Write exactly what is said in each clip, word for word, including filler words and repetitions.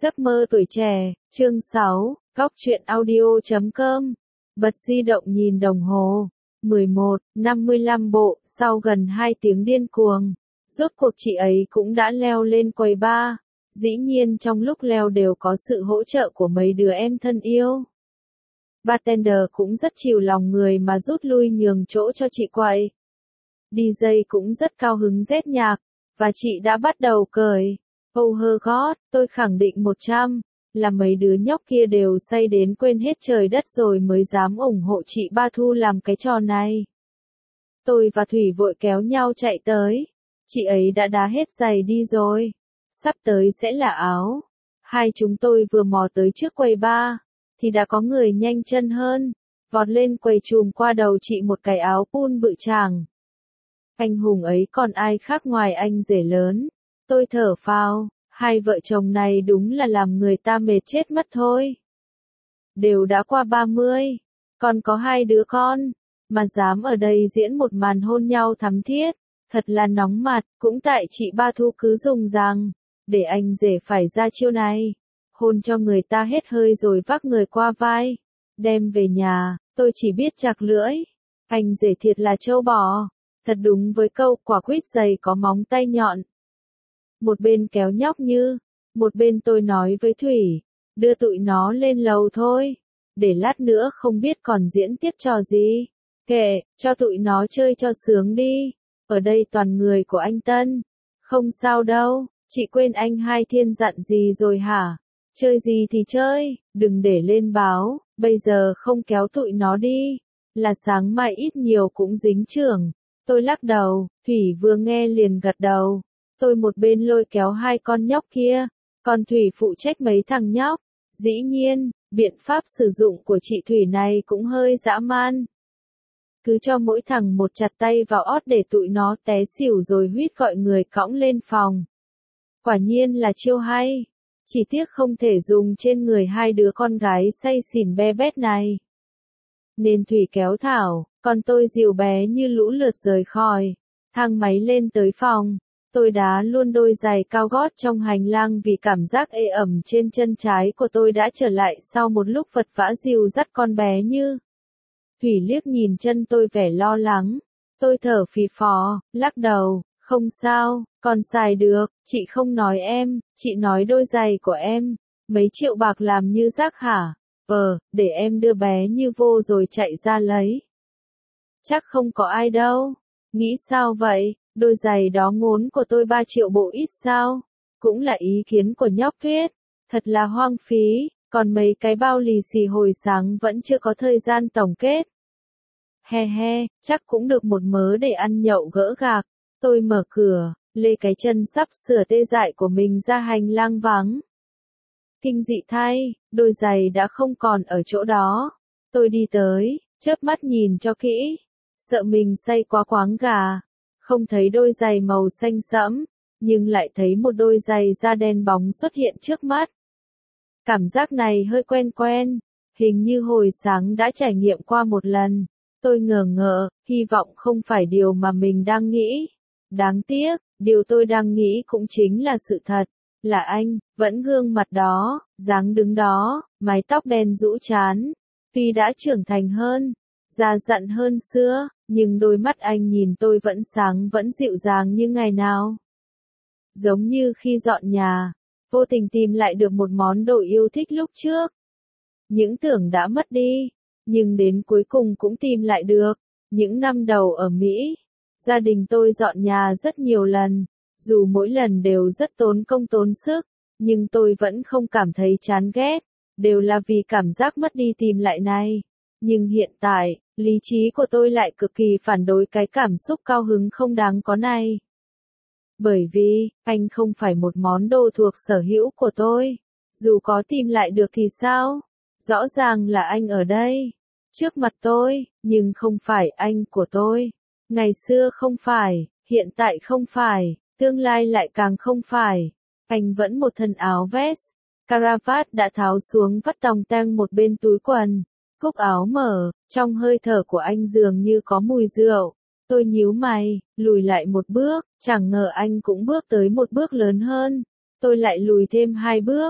Giấc mơ tuổi trẻ, chương sáu, góc truyện audio chấm com. Bật di động nhìn đồng hồ. mười một, năm mươi lăm bộ, sau gần hai tiếng điên cuồng. Rốt cuộc chị ấy cũng đã leo lên quầy bar. Dĩ nhiên trong lúc leo đều có sự hỗ trợ của mấy đứa em thân yêu. Bartender cũng rất chiều lòng người mà rút lui nhường chỗ cho chị quậy. đi jây cũng rất cao hứng rét nhạc, và chị đã bắt đầu cởi. Oh her God, tôi khẳng định một trăm, là mấy đứa nhóc kia đều say đến quên hết trời đất rồi mới dám ủng hộ chị Ba Thu làm cái trò này. Tôi và Thủy vội kéo nhau chạy tới. Chị ấy đã đá hết giày đi rồi. Sắp tới sẽ là áo. Hai chúng tôi vừa mò tới trước quầy bar, thì đã có người nhanh chân hơn, vọt lên quầy chùm qua đầu chị một cái áo pun bự chàng. Anh hùng ấy còn ai khác ngoài anh rể lớn. Tôi thở phào, hai vợ chồng này đúng là làm người ta mệt chết mất thôi. Đều đã qua ba mươi, còn có hai đứa con, mà dám ở đây diễn một màn hôn nhau thắm thiết, thật là nóng mặt, cũng tại chị Ba Thu cứ dùng rằng, để anh rể phải ra chiêu này, hôn cho người ta hết hơi rồi vác người qua vai, đem về nhà, tôi chỉ biết chạc lưỡi, anh rể thiệt là trâu bò, thật đúng với câu quả quýt dày có móng tay nhọn. Một bên kéo nhóc Như, một bên tôi nói với Thủy, đưa tụi nó lên lầu thôi, để lát nữa không biết còn diễn tiếp trò gì. Kệ, cho tụi nó chơi cho sướng đi, ở đây toàn người của anh Tân. Không sao đâu, chị quên anh Hai Thiên dặn gì rồi hả? Chơi gì thì chơi, đừng để lên báo, bây giờ không kéo tụi nó đi, là sáng mai ít nhiều cũng dính trưởng. Tôi lắc đầu, Thủy vừa nghe liền gật đầu. Tôi một bên lôi kéo hai con nhóc kia, còn Thủy phụ trách mấy thằng nhóc. Dĩ nhiên, biện pháp sử dụng của chị Thủy này cũng hơi dã man. Cứ cho mỗi thằng một chặt tay vào ót để tụi nó té xỉu rồi huýt gọi người cõng lên phòng. Quả nhiên là chiêu hay, chỉ tiếc không thể dùng trên người hai đứa con gái say xỉn be bét này. Nên Thủy kéo Thảo, còn tôi dìu bé như lũ lượt rời khỏi thang máy lên tới phòng. Tôi đá luôn đôi giày cao gót trong hành lang vì cảm giác ê ẩm trên chân trái của tôi đã trở lại sau một lúc vật vã dìu dắt con bé Như. Thủy liếc nhìn chân tôi vẻ lo lắng. Tôi thở phì phò, lắc đầu, không sao, còn xài được, chị không nói em, chị nói đôi giày của em, mấy triệu bạc làm như rác hả? Ờ, để em đưa bé Như vô rồi chạy ra lấy. Chắc không có ai đâu. Nghĩ sao vậy? Đôi giày đó ngốn của tôi ba triệu bộ ít sao? Cũng là ý kiến của nhóc Tuyết. Thật là hoang phí, còn mấy cái bao lì xì hồi sáng vẫn chưa có thời gian tổng kết. He he, chắc cũng được một mớ để ăn nhậu gỡ gạc. Tôi mở cửa, lê cái chân sắp sửa tê dại của mình ra hành lang vắng. Kinh dị thay, đôi giày đã không còn ở chỗ đó. Tôi đi tới, chớp mắt nhìn cho kỹ, sợ mình say quá quáng gà. Không thấy đôi giày màu xanh sẫm, nhưng lại thấy một đôi giày da đen bóng xuất hiện trước mắt. Cảm giác này hơi quen quen, hình như hồi sáng đã trải nghiệm qua một lần. Tôi ngờ ngợ, hy vọng không phải điều mà mình đang nghĩ. Đáng tiếc, điều tôi đang nghĩ cũng chính là sự thật, là anh, vẫn gương mặt đó, dáng đứng đó, mái tóc đen rũ trán. Tuy đã trưởng thành hơn, già dặn hơn xưa, nhưng đôi mắt anh nhìn tôi vẫn sáng vẫn dịu dàng như ngày nào. Giống như khi dọn nhà, vô tình tìm lại được một món đồ yêu thích lúc trước. Những tưởng đã mất đi, nhưng đến cuối cùng cũng tìm lại được. Những năm đầu ở Mỹ, gia đình tôi dọn nhà rất nhiều lần, dù mỗi lần đều rất tốn công tốn sức, nhưng tôi vẫn không cảm thấy chán ghét, đều là vì cảm giác mất đi tìm lại này. Nhưng hiện tại, lý trí của tôi lại cực kỳ phản đối cái cảm xúc cao hứng không đáng có này. Bởi vì, anh không phải một món đồ thuộc sở hữu của tôi. Dù có tìm lại được thì sao? Rõ ràng là anh ở đây, trước mặt tôi, nhưng không phải anh của tôi. Ngày xưa không phải, hiện tại không phải, tương lai lại càng không phải. Anh vẫn một thân áo vest, caravat đã tháo xuống vắt tòng tang một bên túi quần. Cúc áo mở, trong hơi thở của anh dường như có mùi rượu. Tôi nhíu mày, lùi lại một bước, chẳng ngờ anh cũng bước tới một bước lớn hơn. Tôi lại lùi thêm hai bước,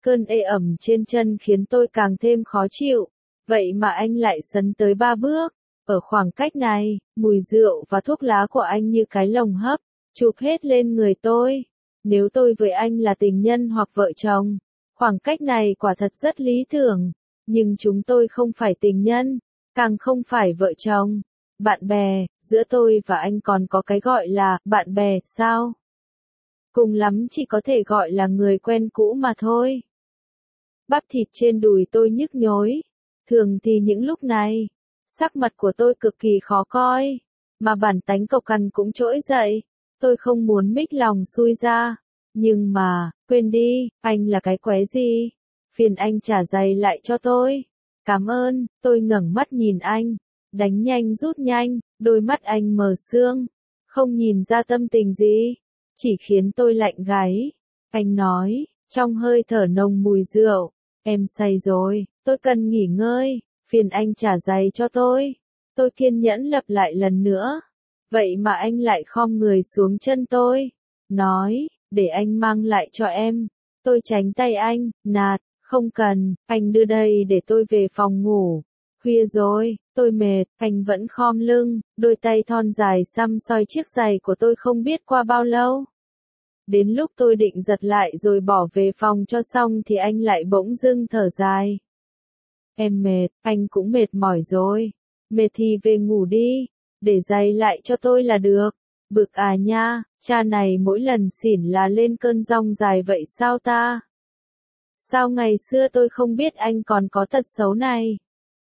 cơn ê ẩm trên chân khiến tôi càng thêm khó chịu. Vậy mà anh lại sấn tới ba bước. Ở khoảng cách này, mùi rượu và thuốc lá của anh như cái lồng hấp, chụp hết lên người tôi. Nếu tôi với anh là tình nhân hoặc vợ chồng, khoảng cách này quả thật rất lý tưởng. Nhưng chúng tôi không phải tình nhân, càng không phải vợ chồng. Bạn bè, giữa tôi và anh còn có cái gọi là bạn bè sao? Cùng lắm chỉ có thể gọi là người quen cũ mà thôi. Bắp thịt trên đùi tôi nhức nhối. Thường thì những lúc này, sắc mặt của tôi cực kỳ khó coi, mà bản tánh cộc cằn cũng trỗi dậy. Tôi không muốn mích lòng xui ra. Nhưng mà, quên đi, anh là cái quái gì? Phiền anh trả giày lại cho tôi. Cảm ơn, tôi ngẩng mắt nhìn anh. Đánh nhanh rút nhanh, đôi mắt anh mờ sương. Không nhìn ra tâm tình gì, chỉ khiến tôi lạnh gáy. Anh nói, trong hơi thở nồng mùi rượu. Em say rồi, tôi cần nghỉ ngơi, phiền anh trả giày cho tôi. Tôi kiên nhẫn lặp lại lần nữa. Vậy mà anh lại khom người xuống chân tôi. Nói, để anh mang lại cho em. Tôi tránh tay anh, nạt, không cần, anh đưa đây để tôi về phòng ngủ. Khuya rồi, tôi mệt, anh vẫn khom lưng, đôi tay thon dài xăm soi chiếc giày của tôi không biết qua bao lâu. Đến lúc tôi định giật lại rồi bỏ về phòng cho xong thì anh lại bỗng dưng thở dài. Em mệt, anh cũng mệt mỏi rồi. Mệt thì về ngủ đi, để giày lại cho tôi là được. Bực à nha, cha này mỗi lần xỉn là lên cơn giông dài vậy sao ta? Sao ngày xưa tôi không biết anh còn có tật xấu này?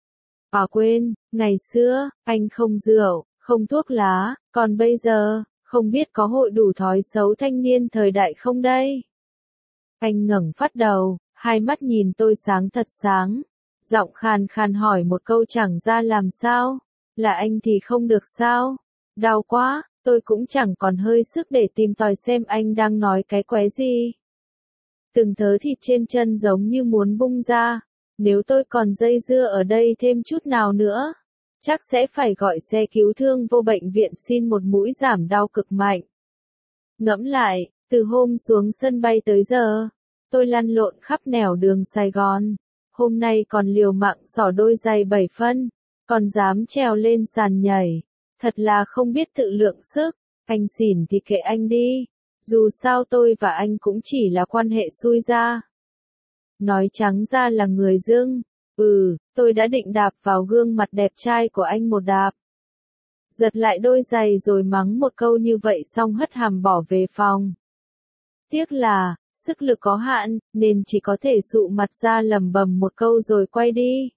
À quên, ngày xưa, anh không rượu, không thuốc lá, còn bây giờ, không biết có hội đủ thói xấu thanh niên thời đại không đây? Anh ngẩng phát đầu, hai mắt nhìn tôi sáng thật sáng. Giọng khàn khàn hỏi một câu chẳng ra làm sao. Là anh thì không được sao? Đau quá, tôi cũng chẳng còn hơi sức để tìm tòi xem anh đang nói cái quái gì. Từng thớ thịt trên chân giống như muốn bung ra. Nếu tôi còn dây dưa ở đây thêm chút nào nữa, chắc sẽ phải gọi xe cứu thương vô bệnh viện xin một mũi giảm đau cực mạnh. Ngẫm lại, từ hôm xuống sân bay tới giờ, tôi lăn lộn khắp nẻo đường Sài Gòn. Hôm nay còn liều mạng xỏ đôi giày bảy phân, còn dám trèo lên sàn nhảy. Thật là không biết tự lượng sức. Anh xỉn thì kệ anh đi. Dù sao tôi và anh cũng chỉ là quan hệ xui ra. Nói trắng ra là người dưng. Ừ, tôi đã định đạp vào gương mặt đẹp trai của anh một đạp. Giật lại đôi giày rồi mắng một câu như vậy xong hất hàm bỏ về phòng. Tiếc là, sức lực có hạn, nên chỉ có thể sụ mặt ra lẩm bẩm một câu rồi quay đi.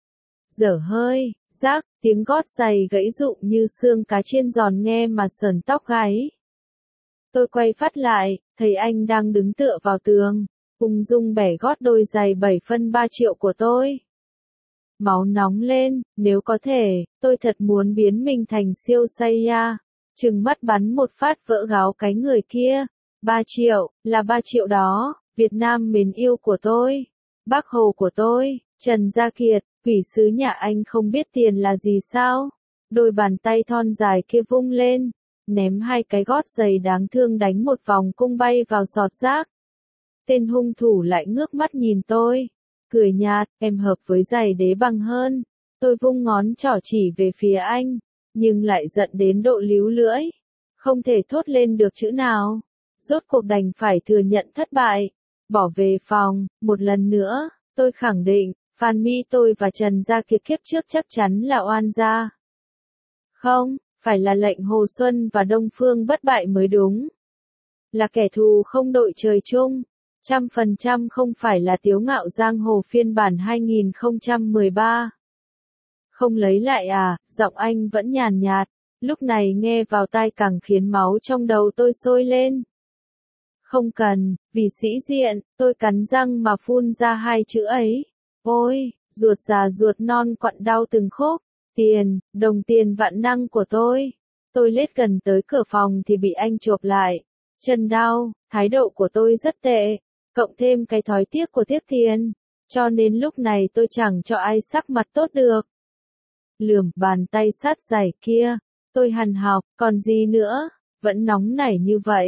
Dở hơi, rác, tiếng gót giày gãy rụng như xương cá chiên giòn nghe mà sờn tóc gáy. Tôi quay phát lại, thấy anh đang đứng tựa vào tường, ung dung bẻ gót đôi giày bảy phân ba triệu của tôi. Máu nóng lên, nếu có thể, tôi thật muốn biến mình thành siêu Saiya, trừng mắt bắn một phát vỡ gáo cái người kia. Ba triệu, là ba triệu đó, Việt Nam mến yêu của tôi, Bác Hồ của tôi, Trần Gia Kiệt, quỷ sứ nhà anh không biết tiền là gì sao? Đôi bàn tay thon dài kia vung lên, ném hai cái gót giày đáng thương đánh một vòng cung bay vào sọt rác. Tên hung thủ lại ngước mắt nhìn tôi, cười nhạt, em hợp với giày đế bằng hơn. Tôi vung ngón trỏ chỉ về phía anh, nhưng lại giận đến độ líu lưỡi, không thể thốt lên được chữ nào. Rốt cuộc đành phải thừa nhận thất bại, bỏ về phòng. Một lần nữa, tôi khẳng định, Phan Mỹ tôi và Trần Gia Kiệt kiếp trước chắc chắn là oan gia. Không, phải là lệnh Hồ Xuân và Đông Phương bất bại mới đúng. Là kẻ thù không đội trời chung. Trăm phần trăm không phải là Tiếu Ngạo Giang Hồ phiên bản hai nghìn không trăm mười ba. Không lấy lại à, giọng anh vẫn nhàn nhạt, lúc này nghe vào tai càng khiến máu trong đầu tôi sôi lên. Không cần, vì sĩ diện, tôi cắn răng mà phun ra hai chữ ấy. Ôi, ruột già ruột non quặn đau từng khúc. Tiền, đồng tiền vạn năng của tôi. Tôi lết gần tới cửa phòng thì bị anh chộp lại. Chân đau, thái độ của tôi rất tệ, cộng thêm cái thói tiếc của tiếc tiền. Cho nên lúc này tôi chẳng cho ai sắc mặt tốt được. Lườm bàn tay sát giày kia, tôi hằn học, còn gì nữa, vẫn nóng nảy như vậy.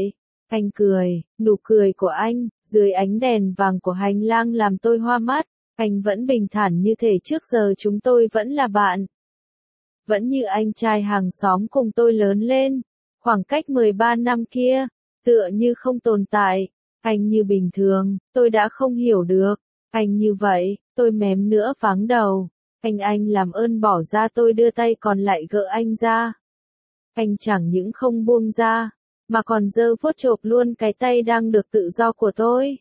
Anh cười, nụ cười của anh, dưới ánh đèn vàng của hành lang làm tôi hoa mắt. Anh vẫn bình thản như thể trước giờ chúng tôi vẫn là bạn. Vẫn như anh trai hàng xóm cùng tôi lớn lên. Khoảng cách mười ba năm kia, tựa như không tồn tại. Anh như bình thường, tôi đã không hiểu được. Anh như vậy, tôi mém nữa váng đầu. Anh anh làm ơn bỏ ra, tôi đưa tay còn lại gỡ anh ra. Anh chẳng những không buông ra, mà còn giơ vuốt chộp luôn cái tay đang được tự do của tôi.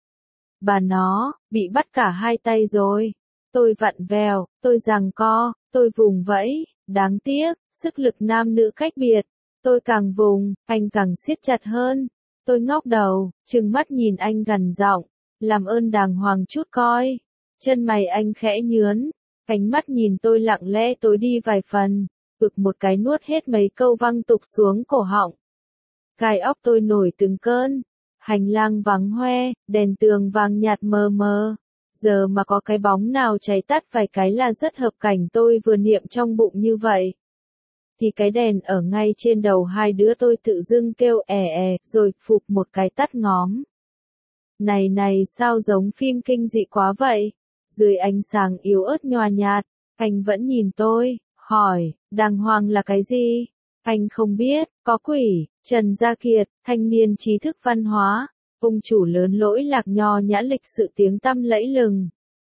Bà nó, bị bắt cả hai tay rồi. Tôi vặn vèo, tôi giằng co, tôi vùng vẫy, đáng tiếc, sức lực nam nữ cách biệt. Tôi càng vùng, anh càng siết chặt hơn. Tôi ngóc đầu, trừng mắt nhìn anh gằn giọng, làm ơn đàng hoàng chút coi. Chân mày anh khẽ nhướn, ánh mắt nhìn tôi lặng lẽ tối đi vài phần, ực một cái nuốt hết mấy câu văng tục xuống cổ họng. Gai óc tôi nổi từng cơn. Hành lang vắng hoe, đèn tường vàng nhạt mờ mờ. Giờ mà có cái bóng nào cháy tắt vài cái là rất hợp cảnh tôi vừa niệm trong bụng như vậy. Thì cái đèn ở ngay trên đầu hai đứa tôi tự dưng kêu è è, rồi phụp một cái tắt ngóm. Này này sao giống phim kinh dị quá vậy? Dưới ánh sáng yếu ớt nhòa nhạt, anh vẫn nhìn tôi, hỏi, đàng hoàng là cái gì? Anh không biết, có quỷ. Trần Gia Kiệt, thanh niên trí thức văn hóa, ông chủ lớn lỗi lạc nho nhã lịch sự tiếng tăm lẫy lừng.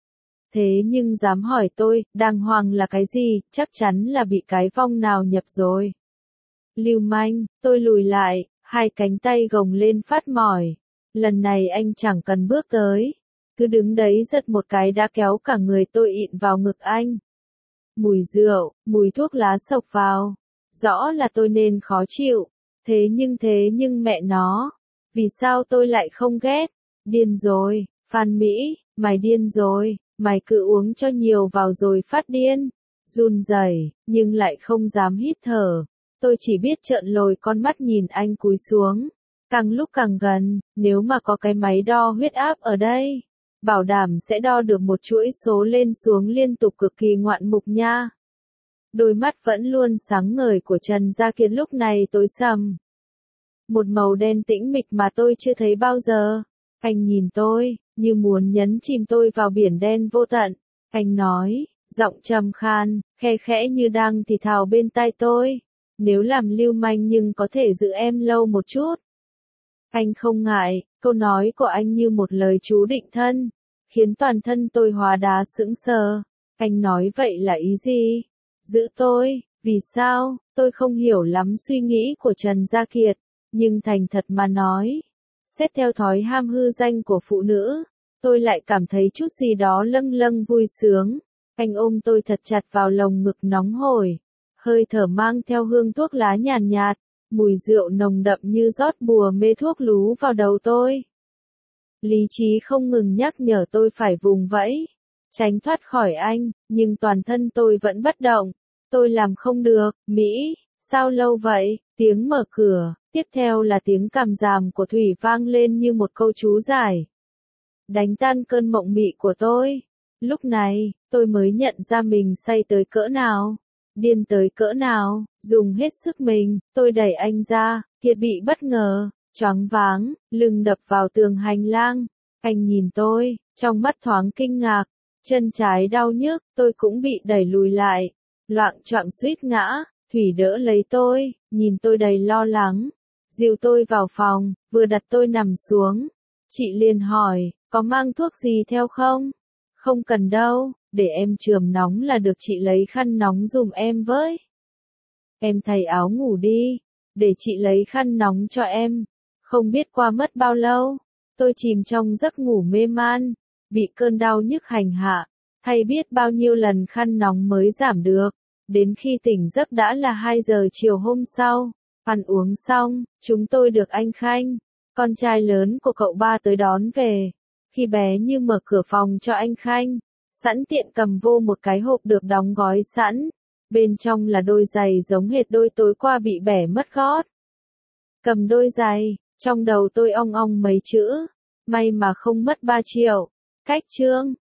Thế nhưng dám hỏi tôi, đàng hoàng là cái gì, chắc chắn là bị cái vong nào nhập rồi. Lưu manh, tôi lùi lại, hai cánh tay gồng lên phát mỏi. Lần này anh chẳng cần bước tới, cứ đứng đấy giật một cái đã kéo cả người tôi ịn vào ngực anh. Mùi rượu, mùi thuốc lá xộc vào. Rõ là tôi nên khó chịu. Thế nhưng thế nhưng mẹ nó, vì sao tôi lại không ghét? Điên rồi, Phan Mỹ, mày điên rồi, mày cứ uống cho nhiều vào rồi phát điên. Run rẩy, nhưng lại không dám hít thở. Tôi chỉ biết trợn lồi con mắt nhìn anh cúi xuống. Càng lúc càng gần, nếu mà có cái máy đo huyết áp ở đây, bảo đảm sẽ đo được một chuỗi số lên xuống liên tục cực kỳ ngoạn mục nha. Đôi mắt vẫn luôn sáng ngời của Trần Gia Kiệt lúc này tối sầm. Một màu đen tĩnh mịch mà tôi chưa thấy bao giờ. Anh nhìn tôi, như muốn nhấn chìm tôi vào biển đen vô tận. Anh nói, giọng trầm khan, khe khẽ như đang thì thào bên tai tôi. Nếu làm lưu manh nhưng có thể giữ em lâu một chút. Anh không ngại, câu nói của anh như một lời chú định thân, khiến toàn thân tôi hóa đá sững sờ. Anh nói vậy là ý gì? Giữ tôi, vì sao? Tôi không hiểu lắm suy nghĩ của Trần Gia Kiệt, nhưng thành thật mà nói, xét theo thói ham hư danh của phụ nữ, tôi lại cảm thấy chút gì đó lâng lâng vui sướng. Anh ôm tôi thật chặt vào lồng ngực nóng hổi, hơi thở mang theo hương thuốc lá nhàn nhạt, mùi rượu nồng đậm như rót bùa mê thuốc lú vào đầu tôi. Lý trí không ngừng nhắc nhở tôi phải vùng vẫy, tránh thoát khỏi anh, nhưng toàn thân tôi vẫn bất động. Tôi làm không được. Mỹ, sao lâu vậy? Tiếng mở cửa, tiếp theo là tiếng cằm ràm của Thủy vang lên như một câu chú giải. Đánh tan cơn mộng mị của tôi. Lúc này, tôi mới nhận ra mình say tới cỡ nào, điên tới cỡ nào, dùng hết sức mình, tôi đẩy anh ra, Kiệt bị bất ngờ, choáng váng, lưng đập vào tường hành lang. Anh nhìn tôi, trong mắt thoáng kinh ngạc, chân trái đau nhức, tôi cũng bị đẩy lùi lại. Loạng choạng suýt ngã, Thủy đỡ lấy tôi, nhìn tôi đầy lo lắng, dìu tôi vào phòng, vừa đặt tôi nằm xuống. Chị liền hỏi, có mang thuốc gì theo không? Không cần đâu, để em chườm nóng là được, chị lấy khăn nóng dùm em với. Em thay áo ngủ đi, để chị lấy khăn nóng cho em. Không biết qua mất bao lâu, tôi chìm trong giấc ngủ mê man, bị cơn đau nhức hành hạ, thay biết bao nhiêu lần khăn nóng mới giảm được. Đến khi tỉnh giấc đã là hai giờ chiều hôm sau. Ăn uống xong, chúng tôi được anh Khanh, con trai lớn của cậu ba tới đón về. Khi bé Như mở cửa phòng cho anh Khanh, sẵn tiện cầm vô một cái hộp được đóng gói sẵn. Bên trong là đôi giày giống hệt đôi tối qua bị bẻ mất gót. Cầm đôi giày, trong đầu tôi ong ong mấy chữ. May mà không mất ba triệu. Cách chương.